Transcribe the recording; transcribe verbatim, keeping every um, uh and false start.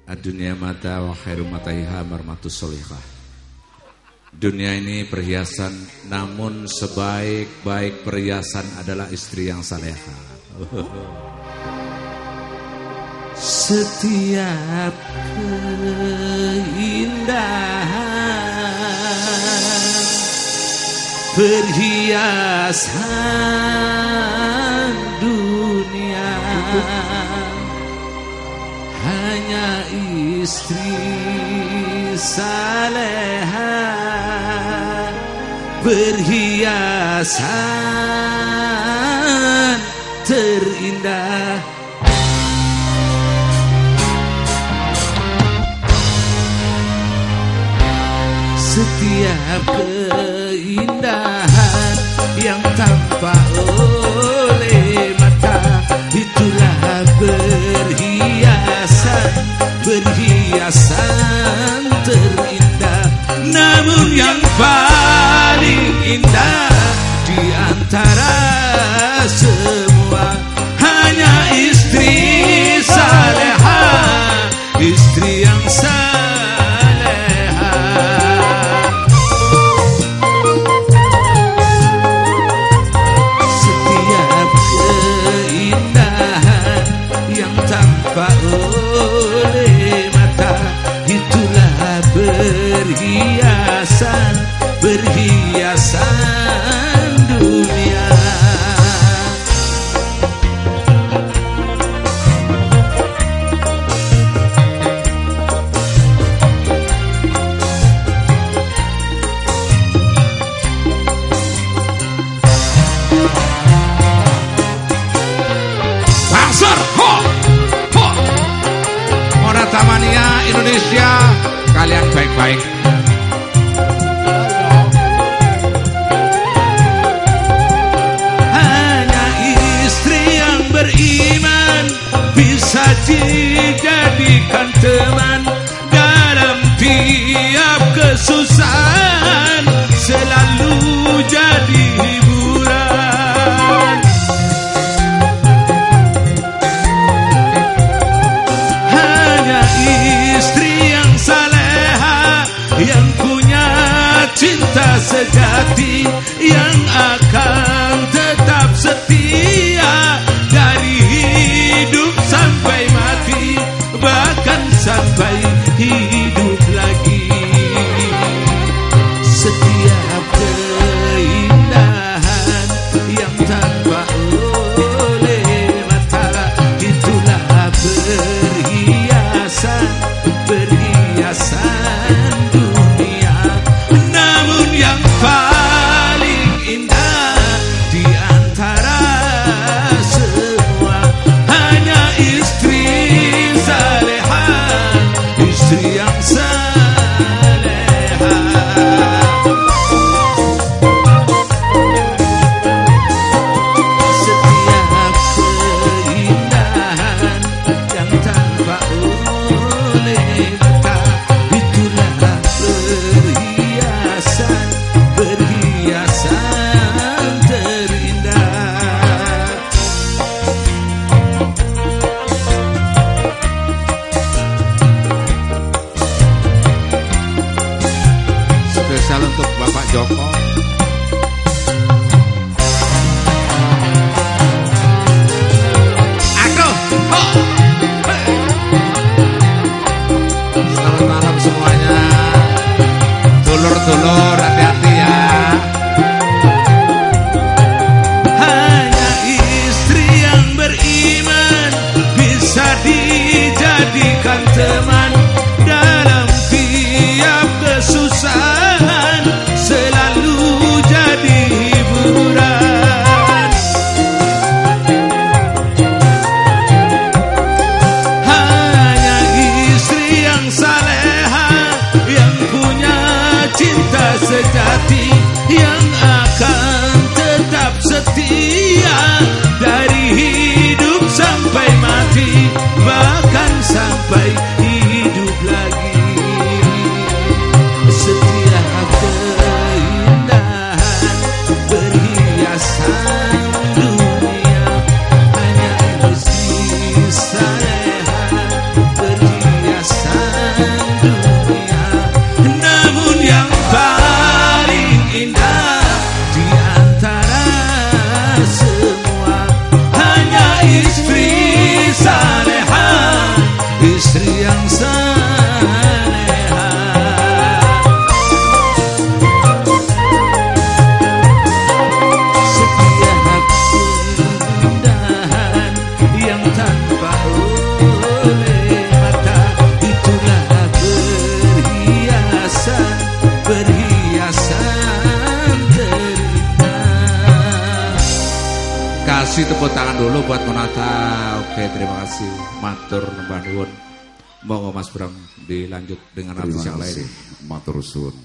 Ad-dunya mata wa khairu mataiha marmatus solihah. Dunia ini perhiasan, namun sebaik-baik perhiasan adalah istri yang salehah. Setiap keindahan perhiasan dunia hanya istri salehah, perhiasan terindah. Setiap keindahan yang tampak oleh mata, itulah perhiasan, perhiasan terindah. Namun yang paling indah di antara semua hanya istri salehah, istri yang salehah. Setiap keindahan yang tampak oleh mata, itulah perhiasan, perhiasan dunia. Bangsar, ho, ho. Moratamania Indonesia, kalian baik-baik. Hanya istri yang beriman bisa dijadikan teman dalam tiap kesusahan, selalu jadi hiburan. Hanya istri yang salehah yang punya cinta sejati, yang akan tetap setia dari hidup sampai mati, bahkan sampai hidup lagi. Setiap keindahan yang tampak oleh mata, itulah perhiasan, perhiasan dunia. Namun yang paling indah di antara semua hanya istri salehah, istri yang salehah. Setiap keindahan yang tampak oleh mata, itulah perhiasan, perhiasan terindah. Spesial untuk Bapak Joko. Aku, ho, hey. Selamat malam semuanya. Dulur-dulur, hati-hati ya. Hanya istri yang beriman bisa dijadikan teman dalam tiap kesusahan, selalu jadi hiburan. Hanya istri yang salehah yang punya cinta sejati, yang akan tetap setia dari hidup sampai mati, bahkan sampai hidup. kasih tepuk tangan dulu buat Monata. Oke, terima kasih. Matur Mbah Nuwun. Monggo Mas Bram dilanjut dengan artis yang lain. Matur suwun.